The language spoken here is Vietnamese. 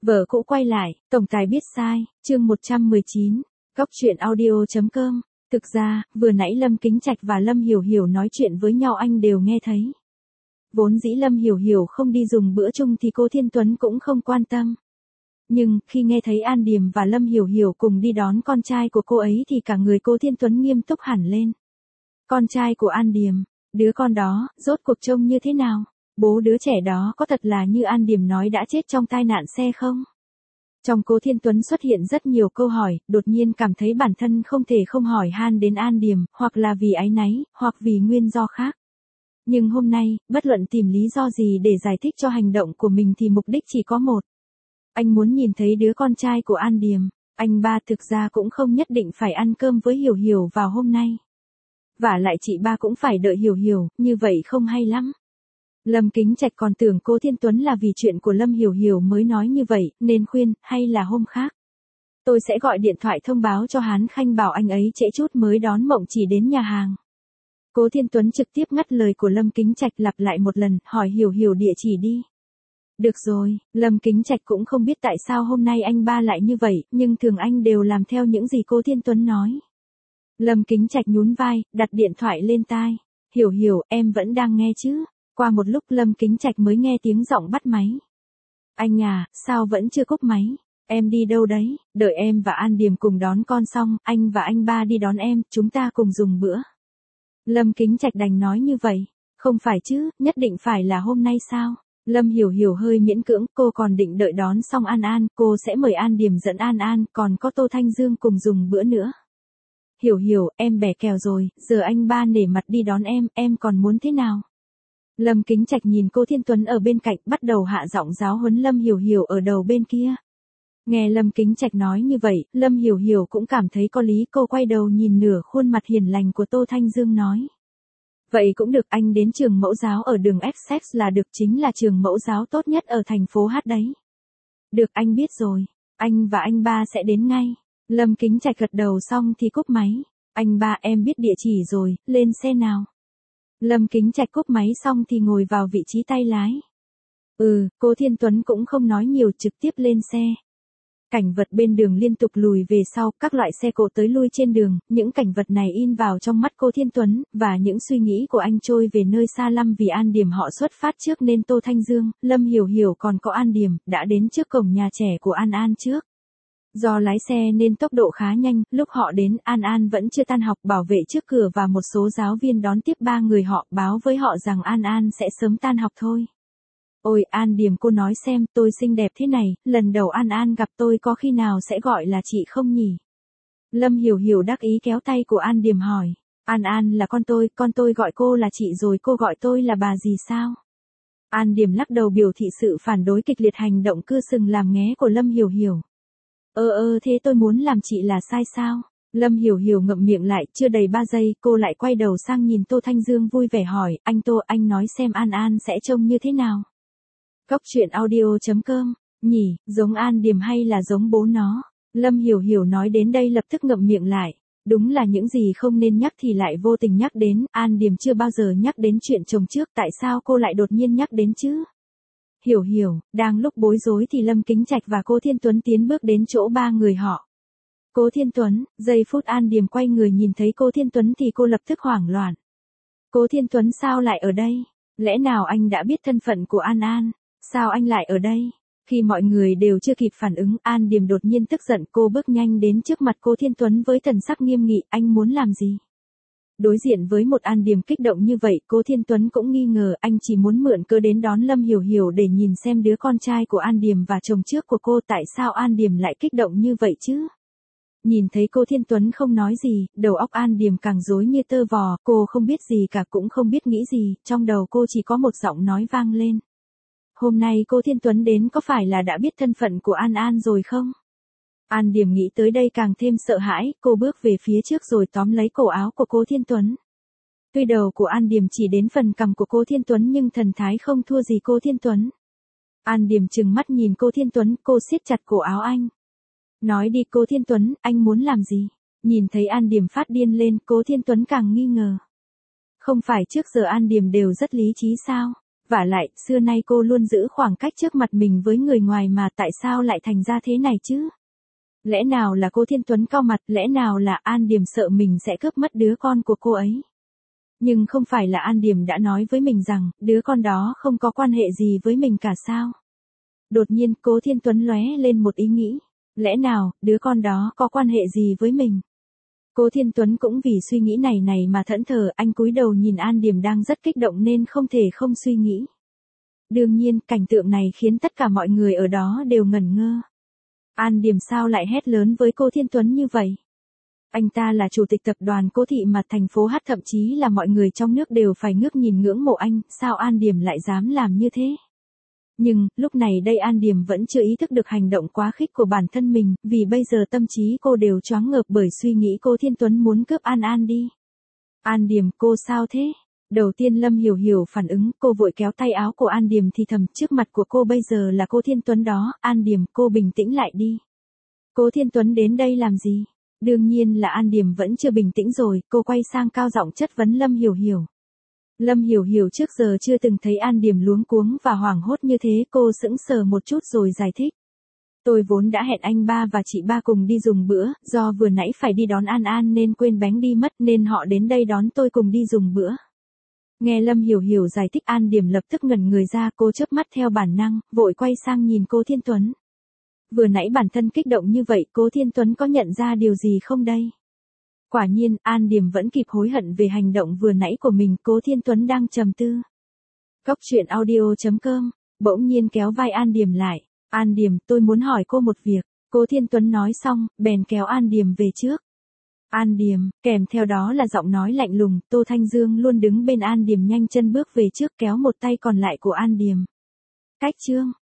Vợ cũ quay lại, tổng tài biết sai, chương 119, Góc truyện audio.com. Thực ra, vừa nãy Lâm Kính Trạch và Lâm Hiểu Hiểu nói chuyện với nhau anh đều nghe thấy. Vốn dĩ Lâm Hiểu Hiểu không đi dùng bữa chung thì cô Thiên Tuấn cũng không quan tâm. Nhưng, khi nghe thấy An Điềm và Lâm Hiểu Hiểu cùng đi đón con trai của cô ấy thì cả người cô Thiên Tuấn nghiêm túc hẳn lên. Con trai của An Điềm, đứa con đó, rốt cuộc trông như thế nào? Bố đứa trẻ đó có thật là như An Điềm nói đã chết trong tai nạn xe không? Trong cô Thiên Tuấn xuất hiện rất nhiều câu hỏi, đột nhiên cảm thấy bản thân không thể không hỏi han đến An Điềm, hoặc là vì áy náy, hoặc vì nguyên do khác. Nhưng hôm nay, bất luận tìm lý do gì để giải thích cho hành động của mình thì mục đích chỉ có một. Anh muốn nhìn thấy đứa con trai của An Điềm. Anh ba thực ra cũng không nhất định phải ăn cơm với Hiểu Hiểu vào hôm nay. Vả lại chị ba cũng phải đợi Hiểu Hiểu, như vậy không hay lắm. Lâm Kính Trạch còn tưởng cô Thiên Tuấn là vì chuyện của Lâm Hiểu Hiểu mới nói như vậy, nên khuyên, hay là hôm khác. Tôi sẽ gọi điện thoại thông báo cho Hán Khanh bảo anh ấy trễ chút mới đón Mộng Chỉ đến nhà hàng. Cố Thiên Tuấn trực tiếp ngắt lời của Lâm Kính Trạch lặp lại một lần, hỏi Hiểu Hiểu địa chỉ đi. Được rồi, Lâm Kính Trạch cũng không biết tại sao hôm nay anh ba lại như vậy, nhưng thường anh đều làm theo những gì cô Thiên Tuấn nói. Lâm Kính Trạch nhún vai, đặt điện thoại lên tai. Hiểu Hiểu, em vẫn đang nghe chứ? Qua một lúc Lâm Kính Trạch mới nghe tiếng giọng bắt máy. Anh à, sao vẫn chưa cúp máy? Em đi đâu đấy? Đợi em và An Điềm cùng đón con xong, anh và anh ba đi đón em, chúng ta cùng dùng bữa. Lâm Kính Trạch đành nói như vậy. Không phải chứ, nhất định phải là hôm nay sao? Lâm Hiểu Hiểu hơi miễn cưỡng, cô còn định đợi đón xong An An, cô sẽ mời An Điềm dẫn An An, còn có Tô Thanh Dương cùng dùng bữa nữa. Hiểu Hiểu, em bẻ kèo rồi, giờ anh ba nể mặt đi đón em còn muốn thế nào? Lâm Kính Trạch nhìn cô Thiên Tuấn ở bên cạnh, bắt đầu hạ giọng giáo huấn Lâm Hiểu Hiểu ở đầu bên kia. Nghe Lâm Kính Trạch nói như vậy, Lâm Hiểu Hiểu cũng cảm thấy có lý, cô quay đầu nhìn nửa khuôn mặt hiền lành của Tô Thanh Dương nói. Vậy cũng được, anh đến trường mẫu giáo ở đường Essex là được, chính là trường mẫu giáo tốt nhất ở thành phố Hát đấy. Được, anh biết rồi, anh và anh ba sẽ đến ngay. Lâm Kính Trạch gật đầu xong thì cúp máy. Anh ba, em biết địa chỉ rồi, lên xe nào. Lâm Kính Trạch cúp máy xong thì ngồi vào vị trí tay lái. Cô Thiên Tuấn cũng không nói nhiều, trực tiếp lên xe. Cảnh vật bên đường liên tục lùi về sau, các loại xe cộ tới lui trên đường, những cảnh vật này in vào trong mắt cô Thiên Tuấn, và những suy nghĩ của anh trôi về nơi xa lăm vì An Điềm họ xuất phát trước nên Tô Thanh Dương, Lâm Hiểu Hiểu còn có An Điềm, đã đến trước cổng nhà trẻ của An An trước. Do lái xe nên tốc độ khá nhanh, lúc họ đến An An vẫn chưa tan học, bảo vệ trước cửa và một số giáo viên đón tiếp ba người họ, báo với họ rằng An An sẽ sớm tan học thôi. Ôi An Điềm, cô nói xem, tôi xinh đẹp thế này, lần đầu An An gặp tôi có khi nào sẽ gọi là chị không nhỉ? Lâm Hiểu Hiểu đắc ý kéo tay của An Điềm hỏi. An An là con tôi gọi cô là chị rồi cô gọi tôi là bà gì sao? An Điềm lắc đầu biểu thị sự phản đối kịch liệt hành động cưa sừng làm nghé của Lâm Hiểu Hiểu. Thế tôi muốn làm chị là sai sao? Lâm Hiểu Hiểu ngậm miệng lại, chưa đầy 3 giây, cô lại quay đầu sang nhìn Tô Thanh Dương vui vẻ hỏi, anh Tô, anh nói xem An An sẽ trông như thế nào? Góc truyện audio.com, nhỉ, giống An Điềm hay là giống bố nó? Lâm Hiểu Hiểu nói đến đây lập tức ngậm miệng lại. Đúng là những gì không nên nhắc thì lại vô tình nhắc đến, An Điềm chưa bao giờ nhắc đến chuyện chồng trước, tại sao cô lại đột nhiên nhắc đến chứ? Hiểu Hiểu, đang lúc bối rối thì Lâm Kính Trạch và cô Thiên Tuấn tiến bước đến chỗ ba người họ. Cô Thiên Tuấn, giây phút An Điềm quay người nhìn thấy cô Thiên Tuấn thì cô lập tức hoảng loạn. Cô Thiên Tuấn sao lại ở đây? Lẽ nào anh đã biết thân phận của An An? Sao anh lại ở đây? Khi mọi người đều chưa kịp phản ứng, An Điềm đột nhiên tức giận, cô bước nhanh đến trước mặt cô Thiên Tuấn với thần sắc nghiêm nghị, anh muốn làm gì? Đối diện với một An Điềm kích động như vậy, cô Thiên Tuấn cũng nghi ngờ anh chỉ muốn mượn cơ đến đón Lâm Hiểu Hiểu để nhìn xem đứa con trai của An Điềm và chồng trước của cô, tại sao An Điềm lại kích động như vậy chứ? Nhìn thấy cô Thiên Tuấn không nói gì, đầu óc An Điềm càng rối như tơ vò, cô không biết gì cả cũng không biết nghĩ gì, trong đầu cô chỉ có một giọng nói vang lên. Hôm nay cô Thiên Tuấn đến có phải là đã biết thân phận của An An rồi không? An Điềm nghĩ tới đây càng thêm sợ hãi, cô bước về phía trước rồi tóm lấy cổ áo của cô Thiên Tuấn. Tuy đầu của An Điềm chỉ đến phần cằm của cô Thiên Tuấn nhưng thần thái không thua gì cô Thiên Tuấn. An Điềm trừng mắt nhìn cô Thiên Tuấn, cô siết chặt cổ áo anh. Nói đi cô Thiên Tuấn, anh muốn làm gì? Nhìn thấy An Điềm phát điên lên, cô Thiên Tuấn càng nghi ngờ. Không phải trước giờ An Điềm đều rất lý trí sao? Vả lại, xưa nay cô luôn giữ khoảng cách trước mặt mình với người ngoài mà tại sao lại thành ra thế này chứ? Lẽ nào là cô Thiên Tuấn cau mặt, lẽ nào là An Điềm sợ mình sẽ cướp mất đứa con của cô ấy? Nhưng không phải là An Điềm đã nói với mình rằng, đứa con đó không có quan hệ gì với mình cả sao? Đột nhiên, Cố Thiên Tuấn lóe lên một ý nghĩ. Lẽ nào, đứa con đó có quan hệ gì với mình? Cố Thiên Tuấn cũng vì suy nghĩ này mà thẫn thờ, anh cúi đầu nhìn An Điềm đang rất kích động nên không thể không suy nghĩ. Đương nhiên, cảnh tượng này khiến tất cả mọi người ở đó đều ngẩn ngơ. An Điềm sao lại hét lớn với Cố Thiên Tuấn như vậy? Anh ta là chủ tịch tập đoàn Cố Thị mà thành phố Hát, thậm chí là mọi người trong nước đều phải ngước nhìn ngưỡng mộ anh, sao An Điềm lại dám làm như thế? Nhưng, lúc này đây An Điềm vẫn chưa ý thức được hành động quá khích của bản thân mình, vì bây giờ tâm trí cô đều choáng ngợp bởi suy nghĩ Cố Thiên Tuấn muốn cướp An đi. An Điềm, cô sao thế? Đầu tiên Lâm Hiểu Hiểu phản ứng, cô vội kéo tay áo của An Điềm thì thầm, trước mặt của cô bây giờ là Cố Thiên Tuấn đó, An Điềm, cô bình tĩnh lại đi. Cố Thiên Tuấn đến đây làm gì? Đương nhiên là An Điềm vẫn chưa bình tĩnh rồi, cô quay sang cao giọng chất vấn Lâm Hiểu Hiểu. Lâm Hiểu Hiểu trước giờ chưa từng thấy An Điềm luống cuống và hoảng hốt như thế, cô sững sờ một chút rồi giải thích. Tôi vốn đã hẹn anh ba và chị ba cùng đi dùng bữa, do vừa nãy phải đi đón An nên quên bánh đi mất nên họ đến đây đón tôi cùng đi dùng bữa. Nghe Lâm Hiểu Hiểu giải thích, An Điềm lập tức ngẩn người ra, cô chớp mắt theo bản năng, vội quay sang nhìn Cố Thiên Tuấn. Vừa nãy bản thân kích động như vậy, Cố Thiên Tuấn có nhận ra điều gì không đây? Quả nhiên, An Điềm vẫn kịp hối hận về hành động vừa nãy của mình, Cố Thiên Tuấn đang trầm tư. Cóc truyện audio.com, bỗng nhiên kéo vai An Điềm lại. An Điềm, tôi muốn hỏi cô một việc. Cố Thiên Tuấn nói xong, bèn kéo An Điềm về trước. An Điềm, kèm theo đó là giọng nói lạnh lùng, Tô Thanh Dương luôn đứng bên An Điềm nhanh chân bước về trước kéo một tay còn lại của An Điềm. Cách chương.